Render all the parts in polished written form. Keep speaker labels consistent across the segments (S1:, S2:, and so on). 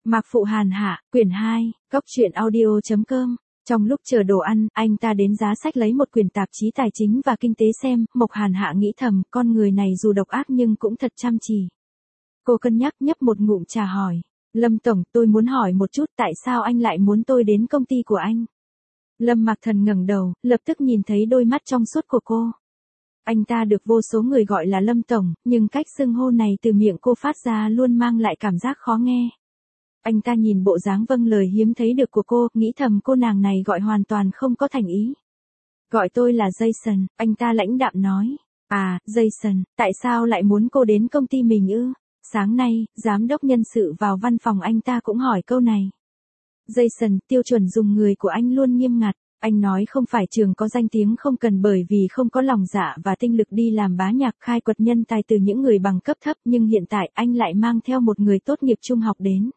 S1: Mạc Phụ Hàn Hạ, quyển 2, Cốc truyện audio.com. Trong lúc chờ đồ ăn, anh ta đến giá sách lấy một quyển tạp chí tài chính và kinh tế xem, Mộc Hàn Hạ nghĩ thầm, con người này dù độc ác nhưng cũng thật chăm chỉ. Cô cân nhắc nhấp một ngụm trà hỏi, Lâm Tổng, tôi muốn hỏi một chút tại sao anh lại muốn tôi đến công ty của anh? Lâm Mạc Thần ngẩng đầu, lập tức nhìn thấy đôi mắt trong suốt của cô. Anh ta được vô số người gọi là Lâm Tổng, nhưng cách xưng hô này từ miệng cô phát ra luôn mang lại cảm giác khó nghe. Anh ta nhìn bộ dáng vâng lời hiếm thấy được của cô, nghĩ thầm cô nàng này gọi hoàn toàn không có thành ý. Gọi tôi là Jason, anh ta lãnh đạm nói. À, Jason, tại sao lại muốn cô đến công ty mình ư? Sáng nay, giám đốc nhân sự vào văn phòng anh ta cũng hỏi câu này. Jason, tiêu chuẩn dùng người của anh luôn nghiêm ngặt. Anh nói không phải trường có danh tiếng không cần bởi vì không có lòng dạ và tinh lực đi làm bá nhạc khai quật nhân tài từ những người bằng cấp thấp, nhưng hiện tại anh lại mang theo một người tốt nghiệp trung học đến.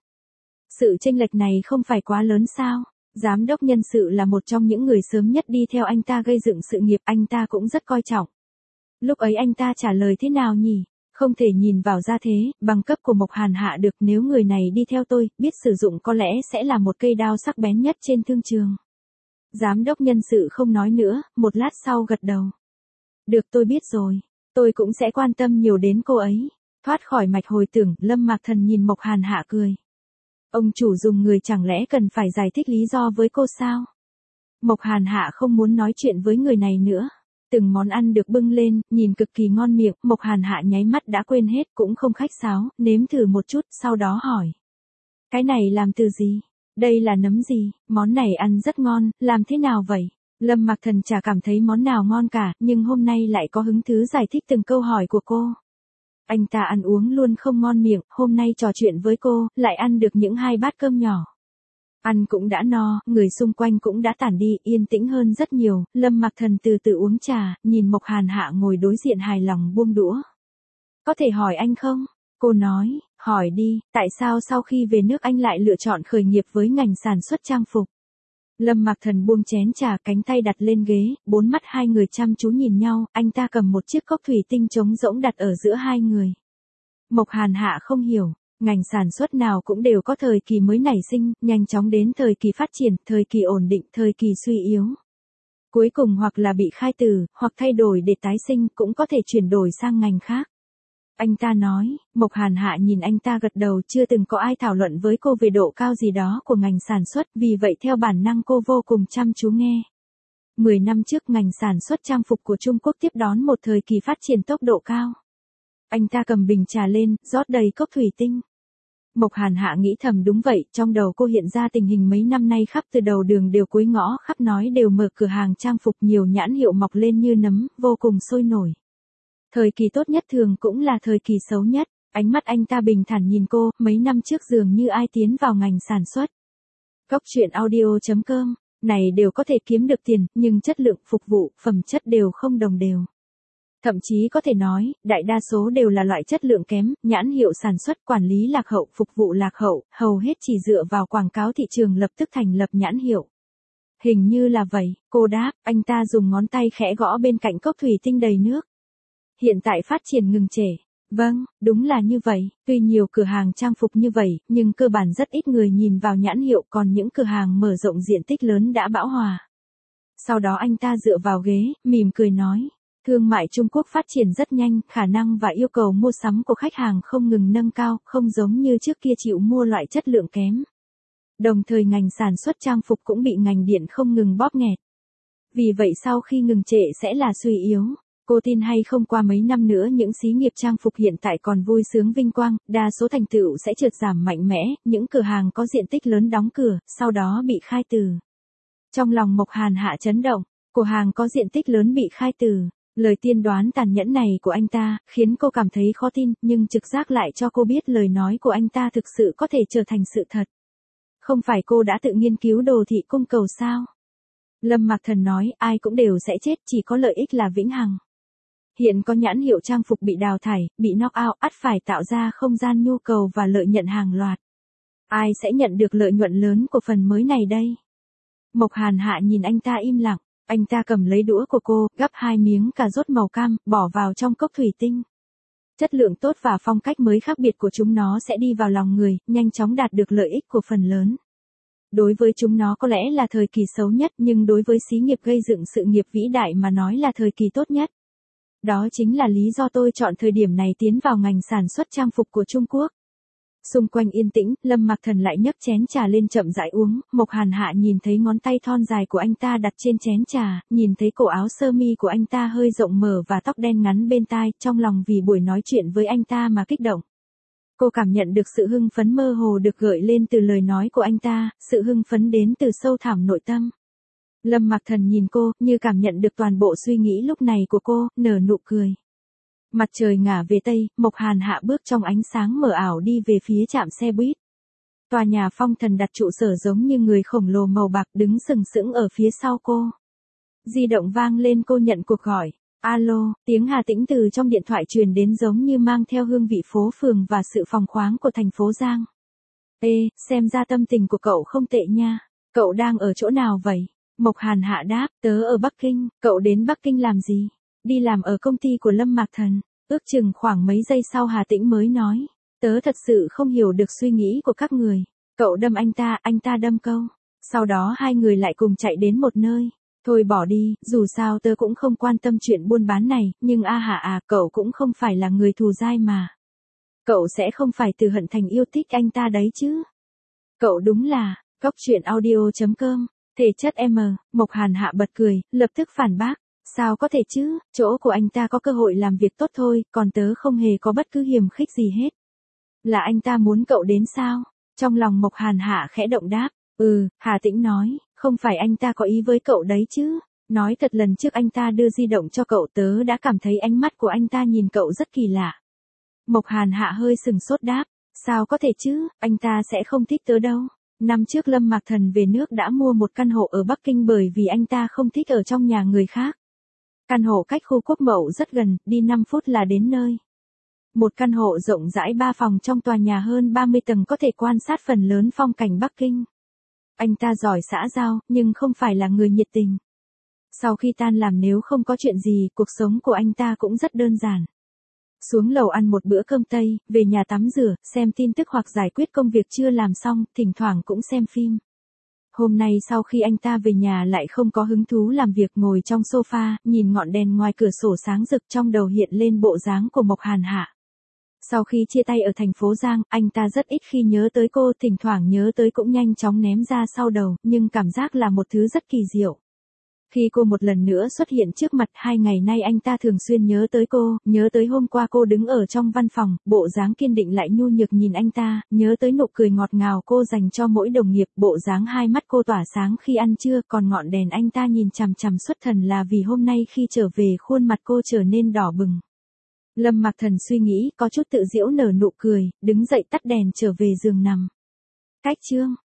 S1: Sự chênh lệch này không phải quá lớn sao? Giám đốc nhân sự là một trong những người sớm nhất đi theo anh ta gây dựng sự nghiệp, anh ta cũng rất coi trọng. Lúc ấy anh ta trả lời thế nào nhỉ? Không thể nhìn vào gia thế, bằng cấp của Mộc Hàn Hạ được, nếu người này đi theo tôi, biết sử dụng có lẽ sẽ là một cây đao sắc bén nhất trên thương trường. Giám đốc nhân sự không nói nữa, một lát sau gật đầu. Được, tôi biết rồi. Tôi cũng sẽ quan tâm nhiều đến cô ấy. Thoát khỏi mạch hồi tưởng, Lâm Mạc Thần nhìn Mộc Hàn Hạ cười. Ông chủ dùng người chẳng lẽ cần phải giải thích lý do với cô sao? Mộc Hàn Hạ không muốn nói chuyện với người này nữa. Từng món ăn được bưng lên, nhìn cực kỳ ngon miệng, Mộc Hàn Hạ nháy mắt đã quên hết, cũng không khách sáo, nếm thử một chút, sau đó hỏi. Cái này làm từ gì? Đây là nấm gì? Món này ăn rất ngon, làm thế nào vậy? Lâm Mạc Thần chả cảm thấy món nào ngon cả, nhưng hôm nay lại có hứng thú giải thích từng câu hỏi của cô. Anh ta ăn uống luôn không ngon miệng, hôm nay trò chuyện với cô, lại ăn được những 2 bát cơm nhỏ. Ăn cũng đã no, người xung quanh cũng đã tản đi, yên tĩnh hơn rất nhiều, Lâm Mạc Thần từ từ uống trà, nhìn Mộc Hàn Hạ ngồi đối diện hài lòng buông đũa. Có thể hỏi anh không? Cô nói, hỏi đi, tại sao sau khi về nước anh lại lựa chọn khởi nghiệp với ngành sản xuất trang phục? Lâm Mạc Thần buông chén trà, cánh tay đặt lên ghế, bốn mắt hai người chăm chú nhìn nhau, anh ta cầm một chiếc cốc thủy tinh trống rỗng đặt ở giữa hai người. Mộc Hàn Hạ không hiểu, ngành sản xuất nào cũng đều có thời kỳ mới nảy sinh, nhanh chóng đến thời kỳ phát triển, thời kỳ ổn định, thời kỳ suy yếu. Cuối cùng hoặc là bị khai tử, hoặc thay đổi để tái sinh, cũng có thể chuyển đổi sang ngành khác. Anh ta nói, Mộc Hàn Hạ nhìn anh ta gật đầu, chưa từng có ai thảo luận với cô về độ cao gì đó của ngành sản xuất, vì vậy theo bản năng cô vô cùng chăm chú nghe. 10 năm trước ngành sản xuất trang phục của Trung Quốc tiếp đón một thời kỳ phát triển tốc độ cao. Anh ta cầm bình trà lên, rót đầy cốc thủy tinh. Mộc Hàn Hạ nghĩ thầm đúng vậy, trong đầu cô hiện ra tình hình mấy năm nay khắp từ đầu đường đều cuối ngõ khắp nói đều mở cửa hàng trang phục, nhiều nhãn hiệu mọc lên như nấm, vô cùng sôi nổi. Thời kỳ tốt nhất thường cũng là thời kỳ xấu nhất, ánh mắt anh ta bình thản nhìn cô, mấy năm trước dường như ai tiến vào ngành sản xuất. Cốc truyện audio.com, này đều có thể kiếm được tiền, nhưng chất lượng phục vụ, phẩm chất đều không đồng đều. Thậm chí có thể nói, đại đa số đều là loại chất lượng kém, nhãn hiệu sản xuất, quản lý lạc hậu, phục vụ lạc hậu, hầu hết chỉ dựa vào quảng cáo thị trường lập tức thành lập nhãn hiệu. Hình như là vậy, cô đáp, anh ta dùng ngón tay khẽ gõ bên cạnh cốc thủy tinh đầy nước. Hiện tại phát triển ngừng trễ. Vâng, đúng là như vậy, tuy nhiều cửa hàng trang phục như vậy, nhưng cơ bản rất ít người nhìn vào nhãn hiệu, còn những cửa hàng mở rộng diện tích lớn đã bão hòa. Sau đó anh ta dựa vào ghế, mỉm cười nói, thương mại Trung Quốc phát triển rất nhanh, khả năng và yêu cầu mua sắm của khách hàng không ngừng nâng cao, không giống như trước kia chịu mua loại chất lượng kém. Đồng thời ngành sản xuất trang phục cũng bị ngành điện không ngừng bóp nghẹt. Vì vậy sau khi ngừng trệ sẽ là suy yếu. Cô tin hay không, qua mấy năm nữa những xí nghiệp trang phục hiện tại còn vui sướng vinh quang, đa số thành tựu sẽ trượt giảm mạnh mẽ, những cửa hàng có diện tích lớn đóng cửa, sau đó bị khai tử. Trong lòng Mộc Hàn Hạ chấn động, cửa hàng có diện tích lớn bị khai tử. Lời tiên đoán tàn nhẫn này của anh ta, khiến cô cảm thấy khó tin, nhưng trực giác lại cho cô biết lời nói của anh ta thực sự có thể trở thành sự thật. Không phải cô đã tự nghiên cứu đồ thị cung cầu sao? Lâm Mạc Thần nói, ai cũng đều sẽ chết, chỉ có lợi ích là vĩnh hằng. Hiện có nhãn hiệu trang phục bị đào thải, bị knock out, ắt phải tạo ra không gian nhu cầu và lợi nhuận hàng loạt. Ai sẽ nhận được lợi nhuận lớn của phần mới này đây? Mộc Hàn Hạ nhìn anh ta im lặng, anh ta cầm lấy đũa của cô, gắp 2 miếng cà rốt màu cam, bỏ vào trong cốc thủy tinh. Chất lượng tốt và phong cách mới khác biệt của chúng nó sẽ đi vào lòng người, nhanh chóng đạt được lợi ích của phần lớn. Đối với chúng nó có lẽ là thời kỳ xấu nhất, nhưng đối với xí nghiệp gây dựng sự nghiệp vĩ đại mà nói là thời kỳ tốt nhất. Đó chính là lý do tôi chọn thời điểm này tiến vào ngành sản xuất trang phục của Trung Quốc. Xung quanh yên tĩnh, Lâm Mặc Thần lại nhấc chén trà lên chậm rãi uống, Mộc Hàn Hạ nhìn thấy ngón tay thon dài của anh ta đặt trên chén trà, nhìn thấy cổ áo sơ mi của anh ta hơi rộng mở và tóc đen ngắn bên tai, trong lòng vì buổi nói chuyện với anh ta mà kích động. Cô cảm nhận được sự hưng phấn mơ hồ được gợi lên từ lời nói của anh ta, sự hưng phấn đến từ sâu thẳm nội tâm. Lâm Mặc Thần nhìn cô, như cảm nhận được toàn bộ suy nghĩ lúc này của cô, nở nụ cười. Mặt trời ngả về tây, Mộc Hàn Hạ bước trong ánh sáng mờ ảo đi về phía trạm xe buýt. Tòa nhà Phong Thần đặt trụ sở giống như người khổng lồ màu bạc đứng sừng sững ở phía sau cô. Di động vang lên, cô nhận cuộc gọi. Alo, tiếng Hà Tĩnh từ trong điện thoại truyền đến giống như mang theo hương vị phố phường và sự phóng khoáng của thành phố Giang. Ê, xem ra tâm tình của cậu không tệ nha. Cậu đang ở chỗ nào vậy? Mộc Hàn Hạ đáp, tớ ở Bắc Kinh. Cậu đến Bắc Kinh làm gì? Đi làm ở công ty của Lâm Mạc Thần. Ước chừng khoảng mấy giây sau Hà Tĩnh mới nói. Tớ thật sự không hiểu được suy nghĩ của các người. Cậu đâm anh ta đâm câu. Sau đó hai người lại cùng chạy đến một nơi. Thôi bỏ đi, dù sao tớ cũng không quan tâm chuyện buôn bán này, nhưng cậu cũng không phải là người thù dai mà. Cậu sẽ không phải từ hận thành yêu thích anh ta đấy chứ. Cậu đúng là, goctruyện.audio.com, thể chất M, Mộc Hàn Hạ bật cười, lập tức phản bác. Sao có thể chứ, chỗ của anh ta có cơ hội làm việc tốt thôi, còn tớ không hề có bất cứ hiềm khích gì hết. Là anh ta muốn cậu đến sao? Trong lòng Mộc Hàn Hạ khẽ động đáp. Hà Tĩnh nói, không phải anh ta có ý với cậu đấy chứ. Nói thật, lần trước anh ta đưa di động cho cậu tớ đã cảm thấy ánh mắt của anh ta nhìn cậu rất kỳ lạ. Mộc Hàn Hạ hơi sừng sốt đáp. Sao có thể chứ, anh ta sẽ không thích tớ đâu. Năm trước Lâm Mạc Thần về nước đã mua một căn hộ ở Bắc Kinh bởi vì anh ta không thích ở trong nhà người khác. Căn hộ cách khu Quốc Mậu rất gần, đi 5 phút là đến nơi. Một căn hộ rộng rãi 3 phòng trong tòa nhà hơn 30 tầng có thể quan sát phần lớn phong cảnh Bắc Kinh. Anh ta giỏi xã giao, nhưng không phải là người nhiệt tình. Sau khi tan làm nếu không có chuyện gì, cuộc sống của anh ta cũng rất đơn giản. Xuống lầu ăn một bữa cơm Tây, về nhà tắm rửa, xem tin tức hoặc giải quyết công việc chưa làm xong, thỉnh thoảng cũng xem phim. Hôm nay sau khi anh ta về nhà lại không có hứng thú làm việc, ngồi trong sofa, nhìn ngọn đèn ngoài cửa sổ sáng rực, trong đầu hiện lên bộ dáng của Mộc Hàn Hạ. Sau khi chia tay ở thành phố Giang, anh ta rất ít khi nhớ tới cô, thỉnh thoảng nhớ tới cũng nhanh chóng ném ra sau đầu, nhưng cảm giác là một thứ rất kỳ diệu. Khi cô một lần nữa xuất hiện trước mặt, 2 ngày nay anh ta thường xuyên nhớ tới cô, nhớ tới hôm qua cô đứng ở trong văn phòng, bộ dáng kiên định lại nhu nhược nhìn anh ta, nhớ tới nụ cười ngọt ngào cô dành cho mỗi đồng nghiệp, bộ dáng hai mắt cô tỏa sáng khi ăn trưa, còn ngọn đèn anh ta nhìn chằm chằm xuất thần là vì hôm nay khi trở về khuôn mặt cô trở nên đỏ bừng. Lâm Mạc Thần suy nghĩ, có chút tự giễu nở nụ cười, đứng dậy tắt đèn trở về giường nằm. Cách chương